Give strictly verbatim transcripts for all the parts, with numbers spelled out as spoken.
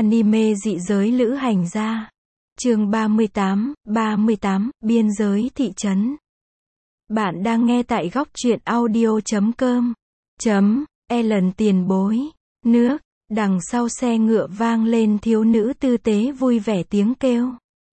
Anime dị giới lữ hành gia. Chương ba mươi tám, ba mươi tám, biên giới thị trấn. Bạn đang nghe tại góc truyện audio chấm com. Chấm, Ellen tiền bối. Nước, đằng sau xe ngựa vang lên thiếu nữ tư tế vui vẻ tiếng kêu.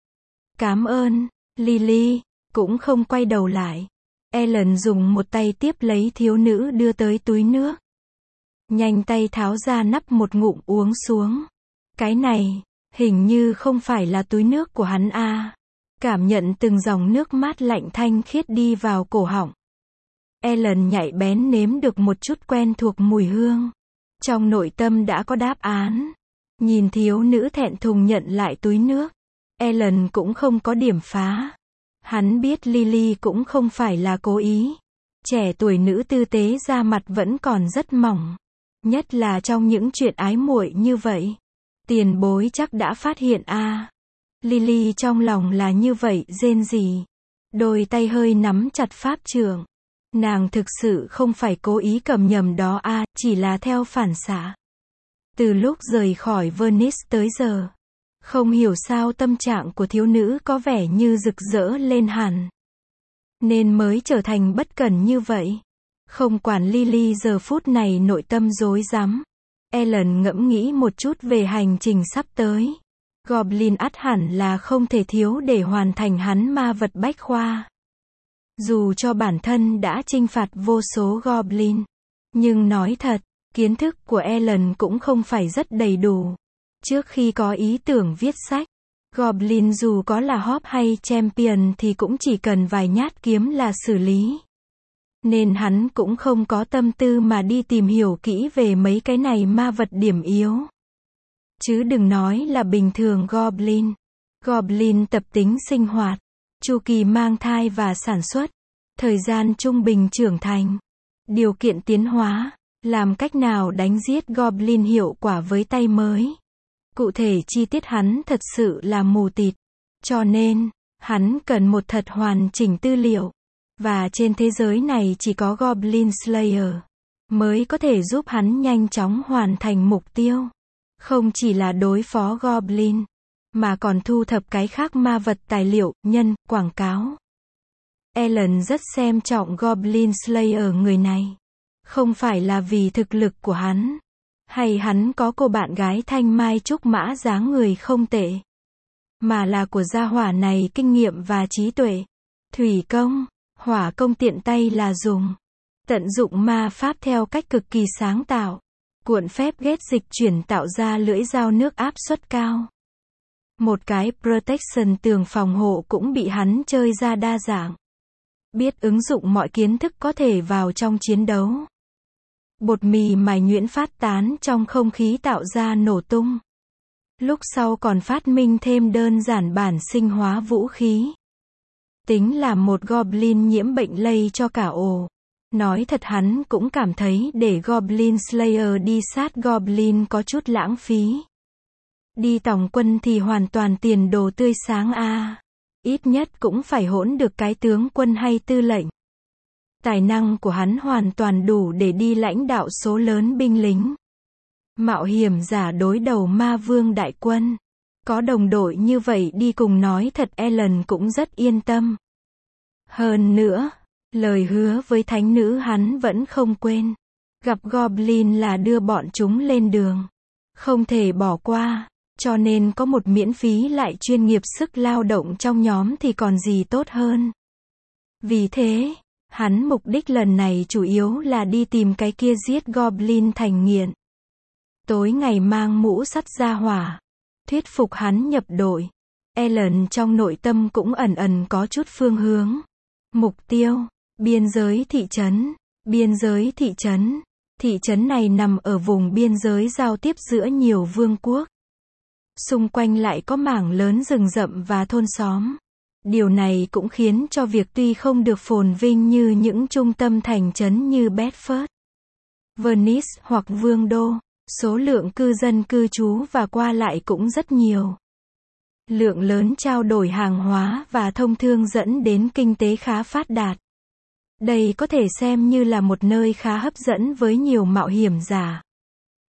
Cám ơn, Lily, cũng không quay đầu lại. Ellen dùng một tay tiếp lấy thiếu nữ đưa tới túi nước. Nhanh tay tháo ra nắp một ngụm uống xuống. Cái này, hình như không phải là túi nước của hắn a. Cảm nhận từng dòng nước mát lạnh thanh khiết đi vào cổ họng. Ellen nhạy bén nếm được một chút quen thuộc mùi hương. Trong nội tâm đã có đáp án. Nhìn thiếu nữ thẹn thùng nhận lại túi nước. Ellen cũng không có điểm phá. Hắn biết Lily cũng không phải là cố ý. Trẻ tuổi nữ tư tế da mặt vẫn còn rất mỏng. Nhất là trong những chuyện ái muội như vậy. Tiền bối chắc đã phát hiện a. À. Lily trong lòng là như vậy rên rỉ. Đôi tay hơi nắm chặt pháp trượng. Nàng thực sự không phải cố ý cầm nhầm đó a, à, chỉ là theo phản xạ. Từ lúc rời khỏi Venice tới giờ. Không hiểu sao tâm trạng của thiếu nữ có vẻ như rực rỡ lên hẳn. Nên mới trở thành bất cẩn như vậy. Không quản Lily giờ phút này nội tâm rối rắm. Ellen ngẫm nghĩ một chút về hành trình sắp tới. Goblin ắt hẳn là không thể thiếu để hoàn thành hắn ma vật bách khoa. Dù cho bản thân đã chinh phạt vô số Goblin. Nhưng nói thật, kiến thức của Ellen cũng không phải rất đầy đủ. Trước khi có ý tưởng viết sách, Goblin dù có là Hop hay Champion thì cũng chỉ cần vài nhát kiếm là xử lý. Nên hắn cũng không có tâm tư mà đi tìm hiểu kỹ về mấy cái này ma vật điểm yếu. Chứ đừng nói là bình thường Goblin. Goblin tập tính sinh hoạt, chu kỳ mang thai và sản xuất, thời gian trung bình trưởng thành, điều kiện tiến hóa, làm cách nào đánh giết Goblin hiệu quả với tay mới. Cụ thể chi tiết hắn thật sự là mù tịt. Cho nên, hắn cần một thật hoàn chỉnh tư liệu. Và trên thế giới này chỉ có Goblin Slayer mới có thể giúp hắn nhanh chóng hoàn thành mục tiêu. Không chỉ là đối phó Goblin, mà còn thu thập cái khác ma vật tài liệu, nhân, quảng cáo. Ellen rất xem trọng Goblin Slayer người này. Không phải là vì thực lực của hắn, hay hắn có cô bạn gái thanh mai trúc mã dáng người không tệ. Mà là của gia hỏa này kinh nghiệm và trí tuệ. Thủy công, hỏa công tiện tay là dùng. Tận dụng ma pháp theo cách cực kỳ sáng tạo. Cuộn phép ghét dịch chuyển tạo ra lưỡi dao nước áp suất cao. Một cái protection tường phòng hộ cũng bị hắn chơi ra đa dạng. Biết ứng dụng mọi kiến thức có thể vào trong chiến đấu. Bột mì mài nhuyễn phát tán trong không khí tạo ra nổ tung. Lúc sau còn phát minh thêm đơn giản bản sinh hóa vũ khí. Tính là một Goblin nhiễm bệnh lây cho cả ổ. Nói thật hắn cũng cảm thấy để Goblin Slayer đi sát Goblin có chút lãng phí. Đi tòng quân thì hoàn toàn tiền đồ tươi sáng a. À. Ít nhất cũng phải hỗn được cái tướng quân hay tư lệnh. Tài năng của hắn hoàn toàn đủ để đi lãnh đạo số lớn binh lính. Mạo hiểm giả đối đầu ma vương đại quân. Có đồng đội như vậy đi cùng nói thật Ellen cũng rất yên tâm. Hơn nữa, lời hứa với thánh nữ hắn vẫn không quên. Gặp Goblin là đưa bọn chúng lên đường. Không thể bỏ qua, cho nên có một miễn phí lại chuyên nghiệp sức lao động trong nhóm thì còn gì tốt hơn. Vì thế, hắn mục đích lần này chủ yếu là đi tìm cái kia giết Goblin thành nghiện. Tối ngày mang mũ sắt ra hỏa. Thuyết phục hắn nhập đội. Ellen trong nội tâm cũng ẩn ẩn có chút phương hướng. Mục tiêu, biên giới thị trấn. Biên giới thị trấn. Thị trấn này nằm ở vùng biên giới giao tiếp giữa nhiều vương quốc. Xung quanh lại có mảng lớn rừng rậm và thôn xóm. Điều này cũng khiến cho việc tuy không được phồn vinh như những trung tâm thành trấn như Bedford, Venice hoặc Vương đô, số lượng cư dân cư trú và qua lại cũng rất nhiều. Lượng lớn trao đổi hàng hóa và thông thương dẫn đến kinh tế khá phát đạt. Đây có thể xem như là một nơi khá hấp dẫn với nhiều mạo hiểm giả.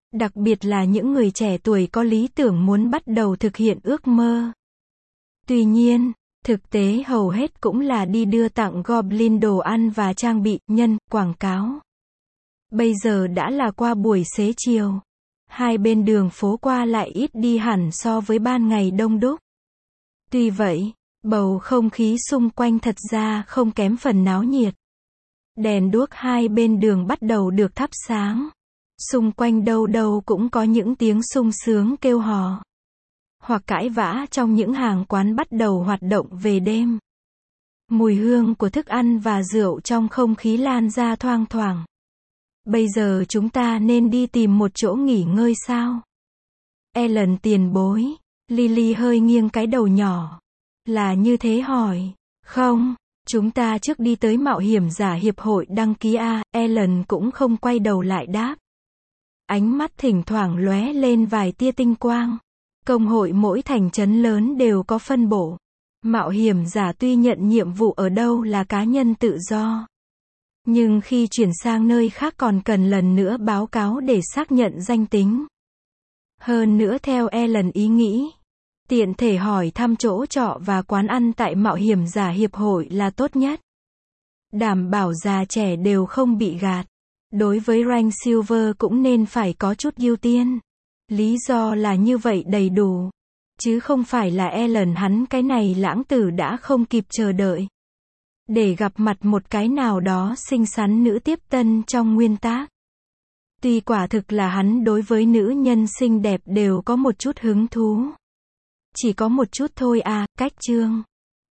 Đặc biệt là những người trẻ tuổi có lý tưởng muốn bắt đầu thực hiện ước mơ. Tuy nhiên, thực tế hầu hết cũng là đi đưa tặng Goblin đồ ăn và trang bị, nhân, quảng cáo. Bây giờ đã là qua buổi xế chiều. Hai bên đường phố qua lại ít đi hẳn so với ban ngày đông đúc. Tuy vậy, bầu không khí xung quanh thật ra không kém phần náo nhiệt. Đèn đuốc hai bên đường bắt đầu được thắp sáng. Xung quanh đâu đâu cũng có những tiếng sung sướng kêu hò hoặc cãi vã trong những hàng quán bắt đầu hoạt động về đêm. Mùi hương của thức ăn và rượu trong không khí lan ra thoang thoảng. Bây giờ chúng ta nên đi tìm một chỗ nghỉ ngơi sao? Ellen tiền bối. Lily hơi nghiêng cái đầu nhỏ. Là như thế hỏi. Không, chúng ta trước đi tới mạo hiểm giả hiệp hội đăng ký a. Ellen cũng không quay đầu lại đáp. Ánh mắt thỉnh thoảng lóe lên vài tia tinh quang. Công hội mỗi thành trấn lớn đều có phân bổ. Mạo hiểm giả tuy nhận nhiệm vụ ở đâu là cá nhân tự do. Nhưng khi chuyển sang nơi khác còn cần lần nữa báo cáo để xác nhận danh tính. Hơn nữa theo Ellen ý nghĩ, tiện thể hỏi thăm chỗ trọ và quán ăn tại mạo hiểm giả hiệp hội là tốt nhất. Đảm bảo già trẻ đều không bị gạt. Đối với rank Silver cũng nên phải có chút ưu tiên. Lý do là như vậy đầy đủ. Chứ không phải là Ellen hắn cái này lãng tử đã không kịp chờ đợi. Để gặp mặt một cái nào đó xinh xắn nữ tiếp tân trong nguyên tác. Tuy quả thực là hắn đối với nữ nhân xinh đẹp đều có một chút hứng thú. Chỉ có một chút thôi à, cách chương.